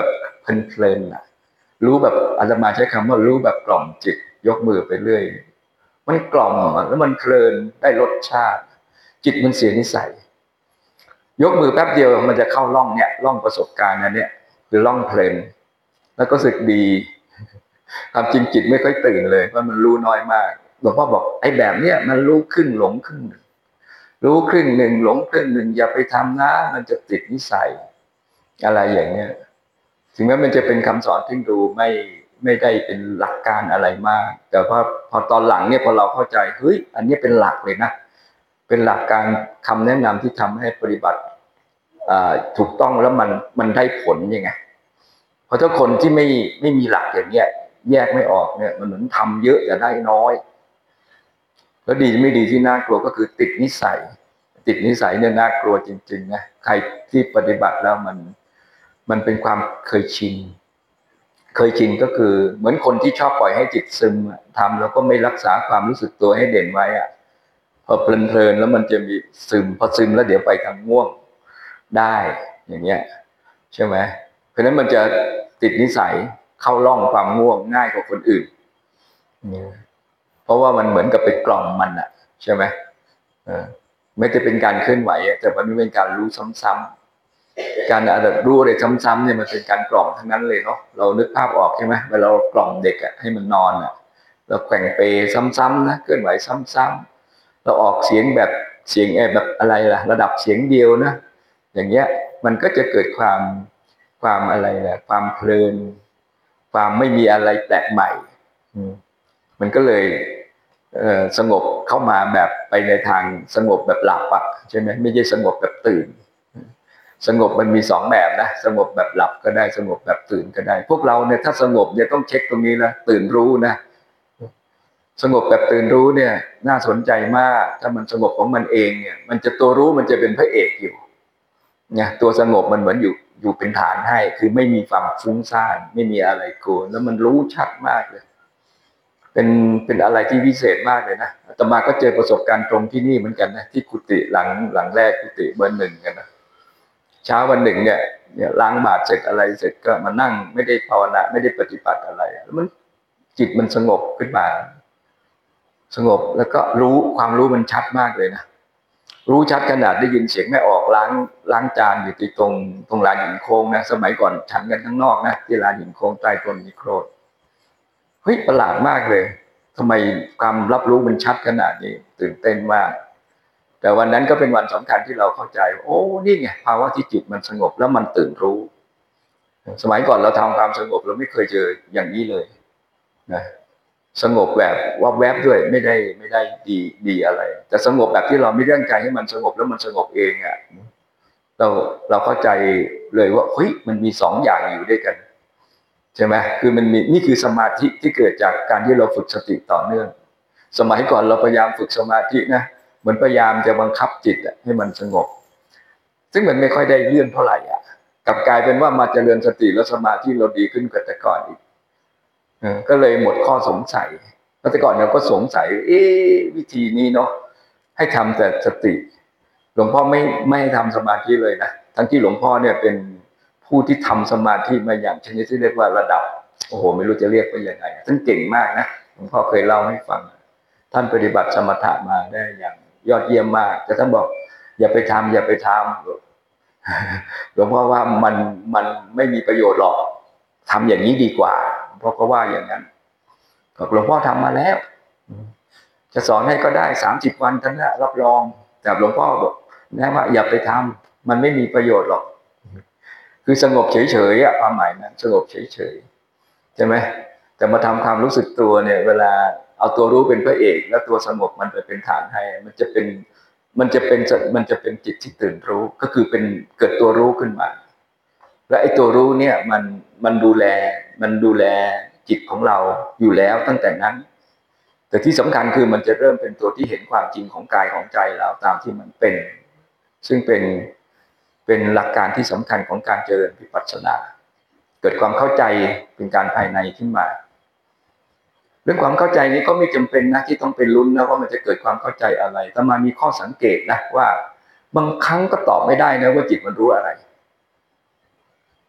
เพลินๆนะรู้แบบอาตมาใช้คำว่ารู้แบบกล่อมจิตยกมือไปเรื่อยมันกล่อมแล้วมันเพลินได้รสชาติจิตมันเสียนิสัยยกมือแป๊บเดียวมันจะเข้าร่องเนี่ยร่องประสบการณ์นั้นเนี่ยคือร่องเพลินแล้วก็รู้สึกดีความจริงจิตไม่ค่อยตื่นเลยเพราะมันรู้น้อยมากหลวงพ่อบอกไอ้แบบเนี้ยมันรู้ครึ่งหลงครึ่งหนึ่งรู้ครึ่งหนึ่งหลงครึ่งหนึ่งอย่าไปทำนะมันจะติดนิสัยอะไรอย่างเงี้ยถึงแม้มันจะเป็นคำสอนที่ดูไม่ไม่ได้เป็นหลักการอะไรมากแต่ว่าพอตอนหลังเนี่ยพอเราเข้าใจเฮ้ยอันนี้เป็นหลักเลยนะเป็นหลักการคำแนะนำที่ทำให้ปฏิบัติถูกต้องแล้วมันมันได้ผลยังไงเพราะถ้าคนที่ไม่ไม่มีหลักอย่างเงี้ยแยกไม่ออกเนี่ยมันเหมือนทำเยอะจะได้น้อยแล้วดีไม่ดีที่น่ากลัวก็คือติดนิสัยติดนิสัยเนี่ยน่ากลัวจริงๆนะใครที่ปฏิบัติแล้วมันมันเป็นความเคยชินเคยชินก็คือเหมือนคนที่ชอบปล่อยให้จิตซึมทำแล้วก็ไม่รักษาความรู้สึกตัวให้เด่นไว้อะพอเพลินๆแล้วมันจะมีซึมพอซึมแล้วเดี๋ยวไปทางง่วงได้อย่างเงี้ยใช่ไหมเพราะฉะนั้นมันจะติดนิสัยเข้าร่องความง่วงง่ายกว่าคนอื่นเพราะว่ามันเหมือนกับไปกล่อมมันอะใช่ไหมเออไม่จะเป็นการเคลื่อนไหวแต่มันเป็นการรู้ซ้ำๆการรู้อะไรซ้ำๆเนี่ยมันเป็นการกล่อมทั้งนั้นเลยเนาะเรานึกภาพออกใช่ไหมเวลาเรากล่อมเด็กอะให้มันนอนอะเราแกว่งเปซ้ำๆนะเคลื่อนไหวซ้ำๆเราออกเสียงแบบเสียงแบบอะไรล่ะระดับเสียงเดียวนะอย่างเงี้ยมันก็จะเกิดความความอะไรล่ะความเพลินความไม่มีอะไรแปลกใหม่มันก็เลยสงบเข้ามาแบบไปในทางสงบแบบหลับอะใช่ไหมไม่ใช่สงบแบบตื่นสงบมันมีสองแบบนะสงบแบบหลับก็ได้สงบแบบตื่นก็ได้พวกเราเนี่ยถ้าสงบเนี่ยต้องเช็คตรงนี้นะตื่นรู้นะสงบแบบตื่นรู้เนี่ยน่าสนใจมากถ้ามันสงบของมันเองเนี่ยมันจะตัวรู้มันจะเป็นพระเอกอยู่เนี่ยตัวสงบมันเหมือนอยู่อยู่เป็นฐานให้คือไม่มีความฟุ้งซ่านไม่มีอะไรกลัวแล้วมันรู้ชัดมากเลยเป็นเป็นอะไรที่พิเศษมากเลยนะอาตมาก็เจอประสบการณ์ตรงที่นี่เหมือนกันนะที่กุฏิหลังหลังแรกกุฏิเบอร์หนึ่งกันนะเช้าวันหนึ่งเนี่ยเนี่ยล้างบาตรเสร็จอะไรเสร็จก็มานั่งไม่ได้ภาวนาไม่ได้ปฏิบัติอะไรแล้วมันจิตมันสงบขึ้นมาสงบแล้วก็รู้ความรู้มันชัดมากเลยนะรู้ชัดขนาดได้ยินเสียงแม่ออกล้างล้างจานอยู่ที่ตรงตรงลานหินโค้งนะสมัยก่อนฉันกันข้างนอกนะที่ลานหินโค้งใต้ต้นนิโครธเฮ้ยประหลาดมากเลยทำไมความรับรู้มันชัดขนาดนี้ตื่นเต้นมากแต่วันนั้นก็เป็นวันสำคัญที่เราเข้าใจโอ้นี่ไงภาวะที่จิตมันสงบแล้วมันตื่นรู้สมัยก่อนเราทำความสงบเราไม่เคยเจออย่างนี้เลยนะสงบแบบวับแวบด้วยไม่ได้ไม่ได้ดีดีอะไรแต่สงบแบบที่เราไม่เรื่องใจให้มันสงบแล้วมันสงบเองอ่ะเราเราเข้าใจเลยว่าเฮ้ยมันมีสองอย่างอยู่ด้วยกันใช่ไหมคือมันมีนี่คือสมาธิที่เกิดจากการที่เราฝึกสติต่อเนื่องสมัยก่อนเราพยายามฝึกสมาธินะเหมือนพยายามจะบังคับจิตให้มันสงบซึ่งมันไม่ค่อยได้เรื่องเท่าไหร่อ่ะกลับกลายเป็นว่ามาเจริญสติแล้วสมาธิเราดีขึ้นกว่าแต่ก่อนอีกก็เลยหมดข้อสงสัยแต่ก่อนเราก็สงสัยเอ๊ะวิธีนี้เนาะให้ทำแต่สติหลวงพ่อไม่ไม่ให้ทำสมาธิเลยนะทั้งที่หลวงพ่อเนี่ยเป็นผู้ที่ทำสมาธิมาอย่างชนิดที่เรียกว่าระดับโอ้โหไม่รู้จะเรียกว่ายังไงท่านเก่งมากนะหลวงพ่อเคยเล่าให้ฟังท่านปฏิบัติสมถะมาได้อย่างยอดเยี่ยมมากแต่ท่านบอกอย่าไปทำอย่าไปทำหลวงพ่อว่ามันมันไม่มีประโยชน์หรอกทำอย่างนี้ดีกว่าเพราะเขาว่าอย่างนั้นหลวงพ่อทำมาแล้วจะสอนให้ก็ได้สามสิบวันท่านนะรับรองแต่หลวงพ่อบอกนะว่าอย่าไปทำมันไม่มีประโยชน์หรอกคือสงบเฉยๆอ่ะความหมายนั้นสงบเฉยๆใช่ไหมแต่มาทำความรู้สึกตัวเนี่ยเวลาเอาตัวรู้เป็นพระเอกแล้วตัวสงบมันไปเป็นฐานให้มันจะเป็นมันจะเป็นมันจะเป็นจิตที่ตื่นรู้ก็คือเป็นเกิดตัวรู้ขึ้นมาและไอ้ตัวรู้เนี่ยมันมันดูแลมันดูแลจิตของเราอยู่แล้วตั้งแต่นั้นแต่ที่สำคัญคือมันจะเริ่มเป็นตัวที่เห็นความจริงของกายของใจเราตามที่มันเป็นซึ่งเป็นเป็นหลักการที่สำคัญของการเจริญวิปัสสนาเกิดความเข้าใจเป็นการภายในขึ้นมาเรื่องความเข้าใจนี้ก็ไม่จำเป็นนะที่ต้องเป็นลุ้นนะว่ามันจะเกิดความเข้าใจอะไรแต่มามีข้อสังเกตนะว่าบางครั้งก็ตอบไม่ได้นะว่าจิตมันรู้อะไร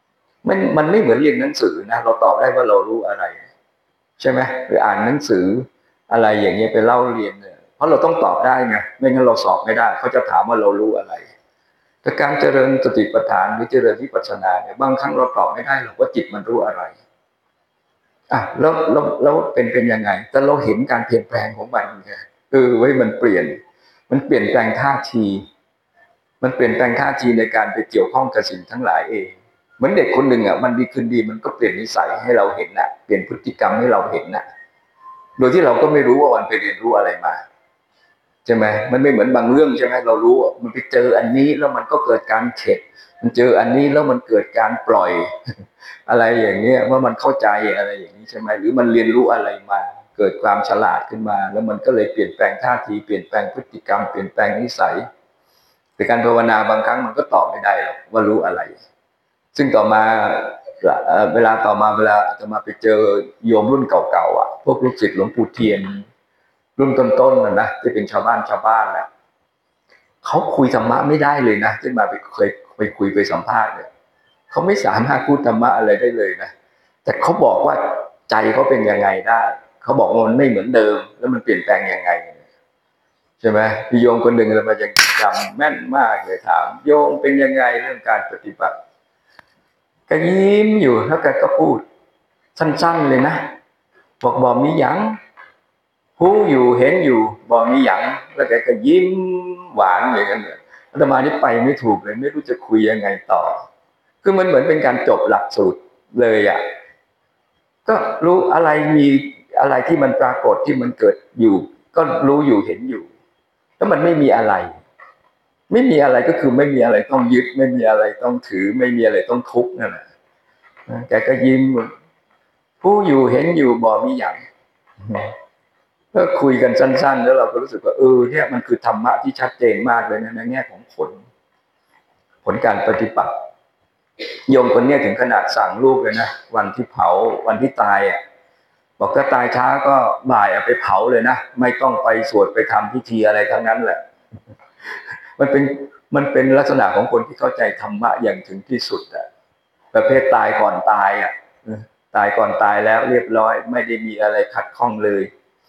มันมันไม่เหมือนเรียนหนังสือนะเราตอบได้ว่าเรารู้อะไรใช่ไหมหรืออ่านหนังสืออะไรอย่างเงี้ยไปเล่าเรียนเนี่ยเพราะเราต้องตอบได้ไงไม่งั้นเราสอบไม่ได้เขาจะถามว่าเรารู้อะไรแต่การเจริญสติปัฏฐานหรือเจริญวิปัสสนาเนี่ยบางครั้งเราตอบไม่ได้หรอกว่าจิตมันรู้อะไรอ่ะแล้วแล้วแล้วเป็นเป็นยังไงแต่เราเห็นการเปลี่ยนแปลงของมันไงเออไว้มันเปลี่ยนมันเปลี่ยนแปลงท่าทีมันเปลี่ยนแปลงท่าทีในการไปเกี่ยวข้องกับสิ่งทั้งหลายเองเหมือนเด็กคนหนึ่งอ่ะมันดีคืนดีมันก็เปลี่ยนนิสัยให้เราเห็นน่ะเปลี่ยนพฤติกรรมให้เราเห็นน่ะโดยที่เราก็ไม่รู้ว่ามันไปเรียนรู้อะไรมาใช่ไหมมันไม่เหมือนบางเรื่องใช่ไหมเรารู้มันไปเจออันนี้แล้วมันก็เกิดการเข็ดมันเจออันนี้แล้วมันเกิดการปล่อยอะไรอย่างเงี้ยว่ามันเข้าใจอะไรอย่างนี้ใช่ไหมหรือมันเรียนรู้อะไรมาเกิดความฉลาดขึ้นมาแล้วมันก็เลยเปลี่ยนแปลงท่าทีเปลี่ยนแปลงพฤติกรรมเปลี่ยนแปลงนิสัยแต่การภาวนาบางครั้งมันก็ตอบไม่ได้หรอกว่ารู้อะไรซึ่งต่อมาเวลาต่อมาเวลาอาตมาไปเจอโยมรุ่นเก่าๆอ่ะพวกลูกศิษย์หลวงปู่เทียนรุ่นต้นๆนะนะที่เป็นชาวบ้านชาวบ้านแหละเขาคุยธรรมะไม่ได้เลยนะที่มาไปเคยไปคุยไปสัมภาษณ์เนี่ยเขาไม่สามารถพูดธรรมะอะไรได้เลยนะแต่เขาบอกว่าใจเขาเป็นยังไงได้เขาบอกว่ามันไม่เหมือนเดิมแล้วมันเปลี่ยนแปลงยังไงใช่ไหมพี่โยมคนหนึ่งเรามายังจำแม่นมากเลยถามโยมเป็นยังไงเรื่องการปฏิบัติก็ยิ้มอยู่แล้วแกก็พูดสั้นๆเลยนะบอกบอกมีหยังผู้อยู่เห็นอยู่บอกมีหยังแล้วแกก็ยิ้มหวานอย่างนั้นเนี่ยอาตมานี่ไปไม่ถูกเลยไม่รู้จะคุยยังไงต่อคือมันเหมือนเป็นการจบหลักสูตรเลยอ่ะก็รู้อะไรมีอะไรที่มันปรากฏที่มันเกิดอยู่ก็รู้อยู่เห็นอยู่แล้วมันไม่มีอะไรไม่มีอะไรก็คือไม่มีอะไรต้องยึดไม่มีอะไรต้องถือไม่มีอะไรต้องทุกข์นั่นแหละแกก็ยิ้มผู้อยู่เห็นอยู่บอกมีอย่างก็คุยกันสั้นๆแล้วเราก็รู้สึกว่าเออเนี่ยมันคือธรรมะที่ชัดเจนมากเลยนะในแง่ของผลผลการปฏิบัติโยมคนนี้ถึงขนาดสั่งลูกเลยนะวันที่เผาวันที่ตายอ่ะบอกถ้าตายช้าก็บ่ายเอาไปเผาเลยนะไม่ต้องไปสวดไปทำพิธีอะไรทั้งนั้นแหละมันเป็นมันเป็นลักษณะของคนที่เข้าใจธรรมะอย่างถึงที่สุดอะประเภทตายก่อนตายอ่ะตายก่อนตายแล้วเรียบร้อยไม่ได้มีอะไรขัดข้องเลย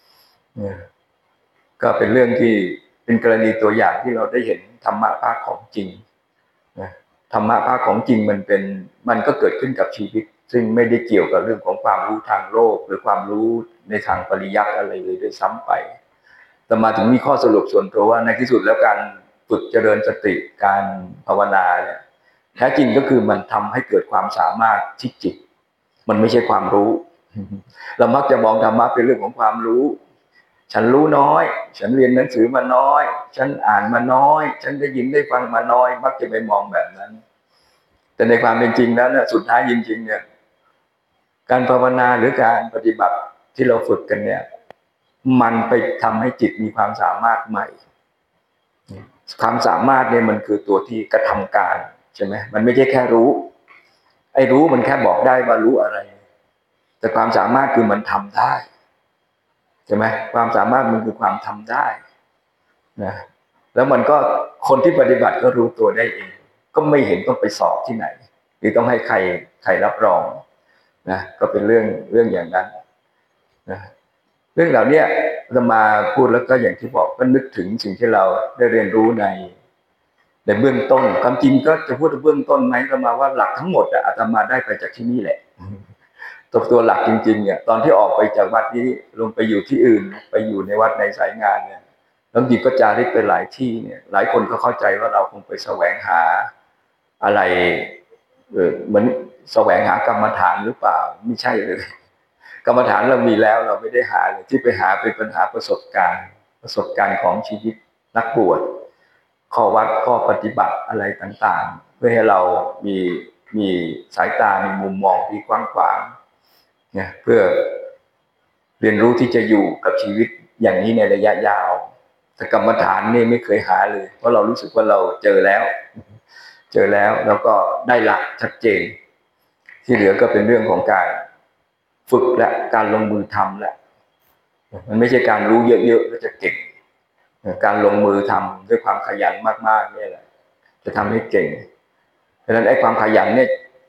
ก็เป็นเรื่องที่เป็นกรณีตัวอย่างที่เราได้เห็นธรรมะภาคของจริงนะธรรมะภาคของจริงมันเป็นมันก็เกิดขึ้นกับชีวิตซึ่งไม่ได้เกี่ยวกับเรื่องของความรู้ทางโลกหรือความรู้ในทางปริยัติอะไรเลยด้วยซ้ำไปแต่มาถึงมีข้อสรุปส่วนตัวว่าในที่สุดแล้วการฝึกเจริญสติการภาวนาเนี่ยแท้จริงก็คือมันทำให้เกิดความสามารถที่จิตมันไม่ใช่ความรู้เรามักจะมองธรรมะเป็นเรื่องของความรู้ฉันรู้น้อยฉันเรียนหนังสือมาน้อยฉันอ่านมาน้อยฉันได้ยินได้ฟังมาน้อยมักจะไปมองแบบนั้นแต่ในความเป็นจริงแล้วเนี่ยสุดท้ายจริงๆเนี่ยการภาวนาหรือการปฏิบัติที่เราฝึกกันเนี่ยมันไปทำให้จิตมีความสามารถใหม่ความสามารถเนี่ยมันคือตัวที่กระทำการใช่ไหมมันไม่ใช่แค่รู้ไอ้รู้มันแค่บอกได้ว่ารู้อะไรแต่ความสามารถคือมันทำได้ใช่ไหมความสามารถมันคือความทำได้นะแล้วมันก็คนที่ปฏิบัติก็รู้ตัวได้เองก็ไม่เห็นต้องไปสอบที่ไหนหรือต้องให้ใครใครรับรองนะก็เป็นเรื่องเรื่องอย่างนั้นนะเรื่องเหล่านี้เรามาพูดแล้วก็อย่างที่บอกก็นึกถึงสิ่งที่เราได้เรียนรู้ในในเบื้องต้นความจริงก็จะพูดเบื้องต้นไหมเรามาว่าหลักทั้งหมดอะอาตมาได้ไปจากที่นี่แหละตัวตัวหลักจริงๆเนี่ยตอนที่ออกไปจากวัดนี้ลงไปอยู่ที่อื่นไปอยู่ในวัดในสายงานเนี่ยแล้วจริงก็จาริกไปหลายที่เนี่ยหลายคนก็เข้าใจว่าเราคงไปแสวงหาอะไรเออเหมือนแสวงหากรรมฐานหรือเปล่าไม่ใช่เลยกรรมฐานเรามีแล้วเราไม่ได้หาเลยที่ไปหาเป็นปัญหาประสบการณ์ประสบการณ์ของชีวิตนักบวชข้อวัดข้อปฏิบัติอะไรต่างๆเพื่อให้เรามีมีสายตามีมุมมองที่กว้างขวางเนี่ยเพื่อเรียนรู้ที่จะอยู่กับชีวิตอย่างนี้ในระยะยาวแต่กรรมฐานนี่ไม่เคยหาเลยเพราะเรารู้สึกว่าเราเจอแล้วเจอแล้วแล้วก็ได้หลักชัดเจนที่เหลือก็เป็นเรื่องของการฝึกและการลงมือทำแหละมันไม่ใช่การรู้เยอะๆแล้วจะเก่งการลงมือทำด้วยความขยันมากๆนี่แหละจะทำให้เก่งเพราะฉะนั้นไอ้ความขยันเนี่ย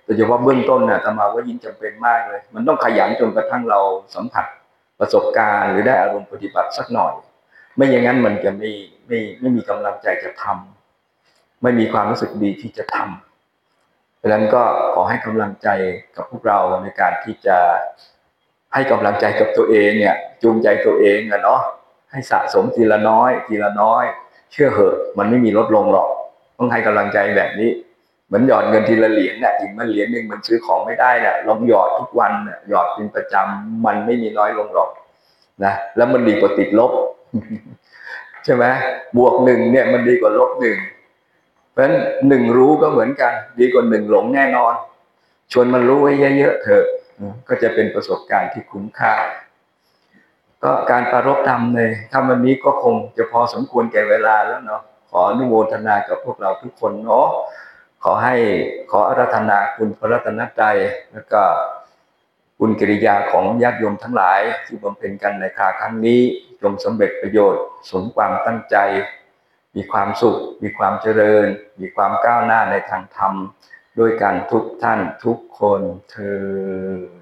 โดยเฉพาะเบื้องต้นน่ะอาตมาว่ายิ่งจำเป็นมากเลยมันต้องขยันจนกระทั่งเราสัมผัสประสบการณ์หรือได้อารมณ์ปฏิบัติสักหน่อยไม่อย่างนั้นมันจะไม่ไม่ไม่มีกำลังใจจะทำไม่มีความรู้สึกดีที่จะทำเพราะฉะนั้นก็ขอให้กำลังใจกับพวกเราในการที่จะให้กำลังใจกับตัวเองเนี่ยจูงใจตัวเองอะเนาะให้สะสมทีละน้อยทีละน้อยเชื่อเหอะมันไม่มีลดลงหรอกต้องให้กำลังใจแบบนี้เหมือนหยอดเงินทีละเหรียญเนี่ยถึงมันเหรียญหนึ่งมันซื้อของไม่ได้เนี่ยลองหยอดทุกวันเนี่ยหยอดเป็นประจำมันไม่มีน้อยลงหรอกนะแล้วมันดีกว่าติดลบใช่ไหมบวกหนึ่งเนี่ยมันดีกว่าลบหนึ่งเพราะฉะนั้นหนึ่งรู้ก็เหมือนกันดีกว่าหนึ่งหลงแน่นอนชวนมันรู้ไว้เยอะๆเถอะก็จะเป็นประสบการณ์ที่คุ้มค่าก็การปรารภธรรมในค่ำวันนี้ก็คงจะพอสมควรแก่เวลาแล้วเนาะขออนุโมทนากับพวกเราทุกคนเนาะขอให้ขออาราธนาคุณพระรัตนตรัยแล้วก็คุณกิริยาของญาติโยมทั้งหลายที่บำเพ็ญกันในคราครั้งนี้จงสำเร็จประโยชน์สมความตั้งใจมีความสุขมีความเจริญมีความก้าวหน้าในทางธรรมด้วยกันทุกท่านทุกคนเทอญ